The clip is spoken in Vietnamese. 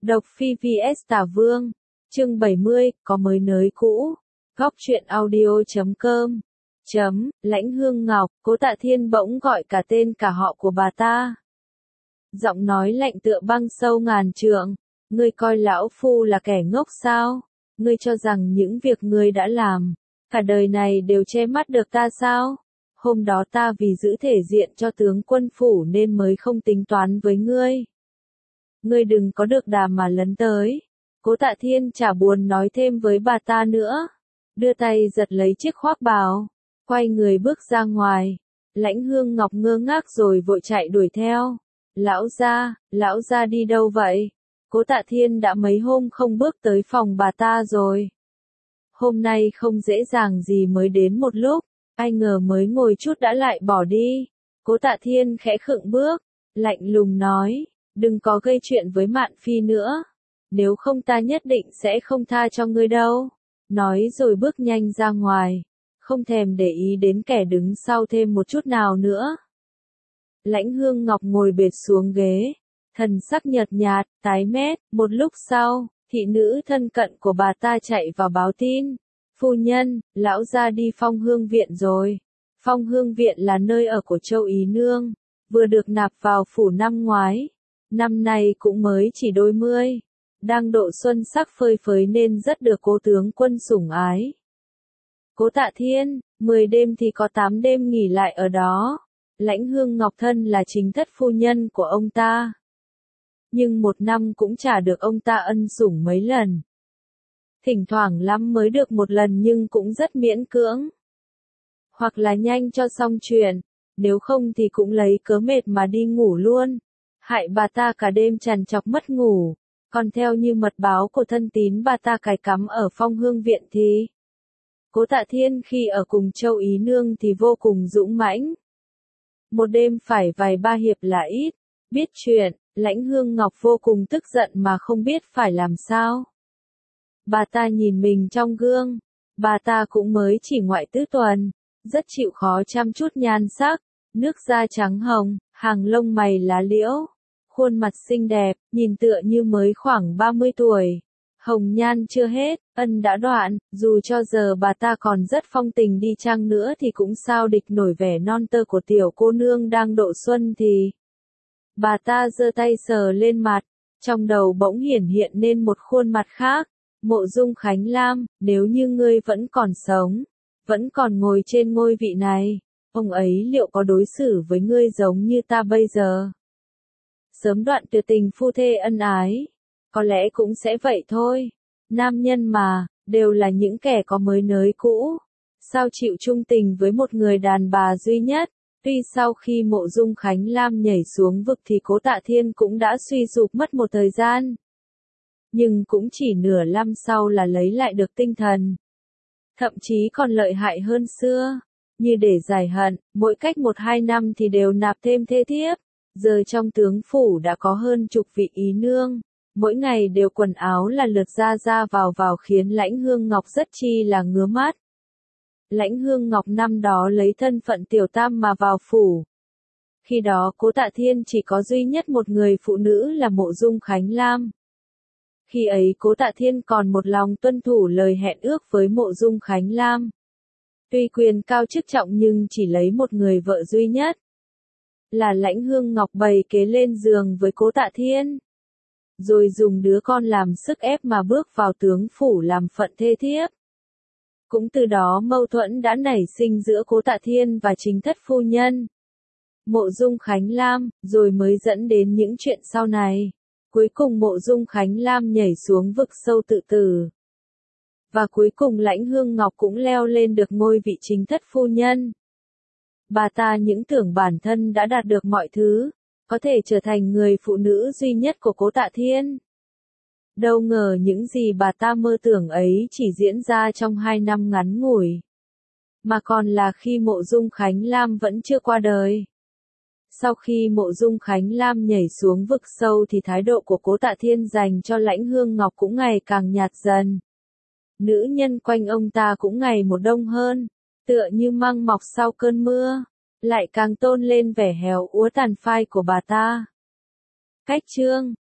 Độc Phi vs Tả Vương, chương 70, có mới nới cũ. Góc truyện audio.com. Lãnh Hương Ngọc, Cố Tạ Thiên bỗng gọi cả tên cả họ của bà ta. Giọng nói lạnh tựa băng sâu ngàn trượng. Ngươi coi lão phu là kẻ ngốc sao? Ngươi cho rằng những việc ngươi đã làm, cả đời này đều che mắt được ta sao? Hôm đó ta vì giữ thể diện cho tướng quân phủ nên mới không tính toán với ngươi. Ngươi đừng có được đà mà lấn tới. Cố Tạ Thiên chả buồn nói thêm với bà ta nữa. Đưa tay giật lấy chiếc khoác bào, quay người bước ra ngoài. Lãnh Hương Ngọc ngơ ngác rồi vội chạy đuổi theo. Lão gia đi đâu vậy? Cố Tạ Thiên đã mấy hôm không bước tới phòng bà ta rồi. Hôm nay không dễ dàng gì mới đến một lúc, ai ngờ mới ngồi chút đã lại bỏ đi. Cố Tạ Thiên khẽ khựng bước, lạnh lùng nói, đừng có gây chuyện với Mạn Phi nữa, nếu không ta nhất định sẽ không tha cho ngươi đâu. Nói rồi bước nhanh ra ngoài, không thèm để ý đến kẻ đứng sau thêm một chút nào nữa. Lãnh Hương Ngọc ngồi bệt xuống ghế, thần sắc nhợt nhạt, tái mét. Một lúc sau, thị nữ thân cận của bà ta chạy vào báo tin. Phu nhân, lão gia đi Phong Hương Viện rồi. Phong Hương Viện là nơi ở của Châu Ý Nương, vừa được nạp vào phủ năm ngoái. Năm nay cũng mới chỉ đôi mươi, đang độ xuân sắc phơi phới nên rất được cố tướng quân sủng ái. Cố Tạ Thiên, 10 đêm thì có 8 đêm nghỉ lại ở đó. Lãnh Hương Ngọc thân là chính thất phu nhân của ông ta, nhưng một năm cũng chả được ông ta ân sủng mấy lần. Thỉnh thoảng lắm mới được một lần nhưng cũng rất miễn cưỡng. Hoặc là nhanh cho xong chuyện, nếu không thì cũng lấy cớ mệt mà đi ngủ luôn. Hại bà ta cả đêm trằn trọc mất ngủ, còn theo như mật báo của thân tín bà ta cài cắm ở Phong Hương Viện thì Cố Tạ Thiên khi ở cùng Châu Ý Nương thì vô cùng dũng mãnh. Một đêm phải vài ba hiệp là ít. Biết chuyện, Lãnh Hương Ngọc vô cùng tức giận mà không biết phải làm sao. Bà ta nhìn mình trong gương, bà ta cũng mới chỉ ngoại tứ tuần, rất chịu khó chăm chút nhan sắc, nước da trắng hồng, hàng lông mày lá liễu, khuôn mặt xinh đẹp, nhìn tựa như mới khoảng 30 tuổi. Hồng nhan chưa hết, ân đã đoạn, dù cho giờ bà ta còn rất phong tình đi chăng nữa thì cũng sao địch nổi vẻ non tơ của tiểu cô nương đang độ xuân thì. Bà ta giơ tay sờ lên mặt, trong đầu bỗng hiển hiện nên một khuôn mặt khác. Mộ Dung Khánh Lam, nếu như ngươi vẫn còn sống, vẫn còn ngồi trên ngôi vị này, ông ấy liệu có đối xử với ngươi giống như ta bây giờ? Sớm đoạn tuyệt tình phu thê ân ái, có lẽ cũng sẽ vậy thôi. Nam nhân mà, đều là những kẻ có mới nới cũ. Sao chịu chung tình với một người đàn bà duy nhất? Tuy sau khi Mộ Dung Khánh Lam nhảy xuống vực thì Cố Tạ Thiên cũng đã suy sụp mất một thời gian. Nhưng cũng chỉ nửa năm sau là lấy lại được tinh thần. Thậm chí còn lợi hại hơn xưa. Như để giải hận, mỗi cách 1-2 năm thì đều nạp thêm thê thiếp. Giờ trong tướng phủ đã có hơn chục vị ý nương. Mỗi ngày đều quần áo là lượt ra vào khiến Lãnh Hương Ngọc rất chi là ngứa mắt. Lãnh Hương Ngọc năm đó lấy thân phận tiểu tam mà vào phủ. Khi đó Cố Tạ Thiên chỉ có duy nhất một người phụ nữ là Mộ Dung Khánh Lam. Khi ấy Cố Tạ Thiên còn một lòng tuân thủ lời hẹn ước với Mộ Dung Khánh Lam. Tuy quyền cao chức trọng nhưng chỉ lấy một người vợ duy nhất. Là Lãnh Hương Ngọc bày kế lên giường với Cố Tạ Thiên. Rồi dùng đứa con làm sức ép mà bước vào tướng phủ làm phận thê thiếp. Cũng từ đó mâu thuẫn đã nảy sinh giữa Cố Tạ Thiên và chính thất phu nhân Mộ Dung Khánh Lam, rồi mới dẫn đến những chuyện sau này. Cuối cùng Mộ Dung Khánh Lam nhảy xuống vực sâu tự tử. Và cuối cùng Lãnh Hương Ngọc cũng leo lên được ngôi vị chính thất phu nhân. Bà ta những tưởng bản thân đã đạt được mọi thứ, có thể trở thành người phụ nữ duy nhất của Cố Tạ Thiên. Đâu ngờ những gì bà ta mơ tưởng ấy chỉ diễn ra trong 2 năm ngắn ngủi. Mà còn là khi Mộ Dung Khánh Lam vẫn chưa qua đời. Sau khi Mộ Dung Khánh Lam nhảy xuống vực sâu thì thái độ của Cố Tạ Thiên dành cho Lãnh Hương Ngọc cũng ngày càng nhạt dần. Nữ nhân quanh ông ta cũng ngày một đông hơn, tựa như măng mọc sau cơn mưa, lại càng tôn lên vẻ héo úa tàn phai của bà ta. Cách chương